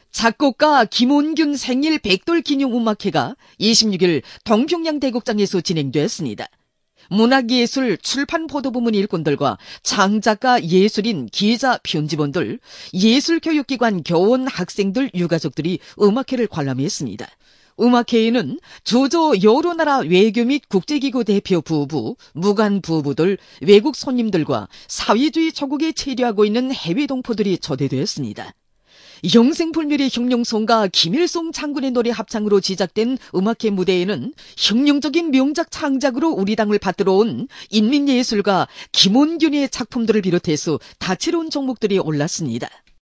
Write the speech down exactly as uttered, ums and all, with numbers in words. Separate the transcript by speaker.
Speaker 1: 작곡가 김원균 생일 백돌 기념 음악회가 이십육 일 동평양 대곡장에서 진행됐습니다. 문학예술 출판보도부문 일꾼들과 창작가, 예술인, 기자, 편집원들, 예술교육기관 교원, 학생들, 유가족들이 음악회를 관람했습니다. 음악회에는 조조 여러 나라 외교 및 국제기구 대표 부부, 무관 부부들, 외국 손님들과 사회주의 조국에 체류하고 있는 해외 동포들이 초대되었습니다. 영생불멸의 혁명송가 김일성 장군의 노래 합창으로 제작된 음악회 무대에는 혁명적인 명작 창작으로 우리 당을 받들어온 인민예술가 김원균의 작품들을 비롯해서 다채로운 종목들이 올랐습니다.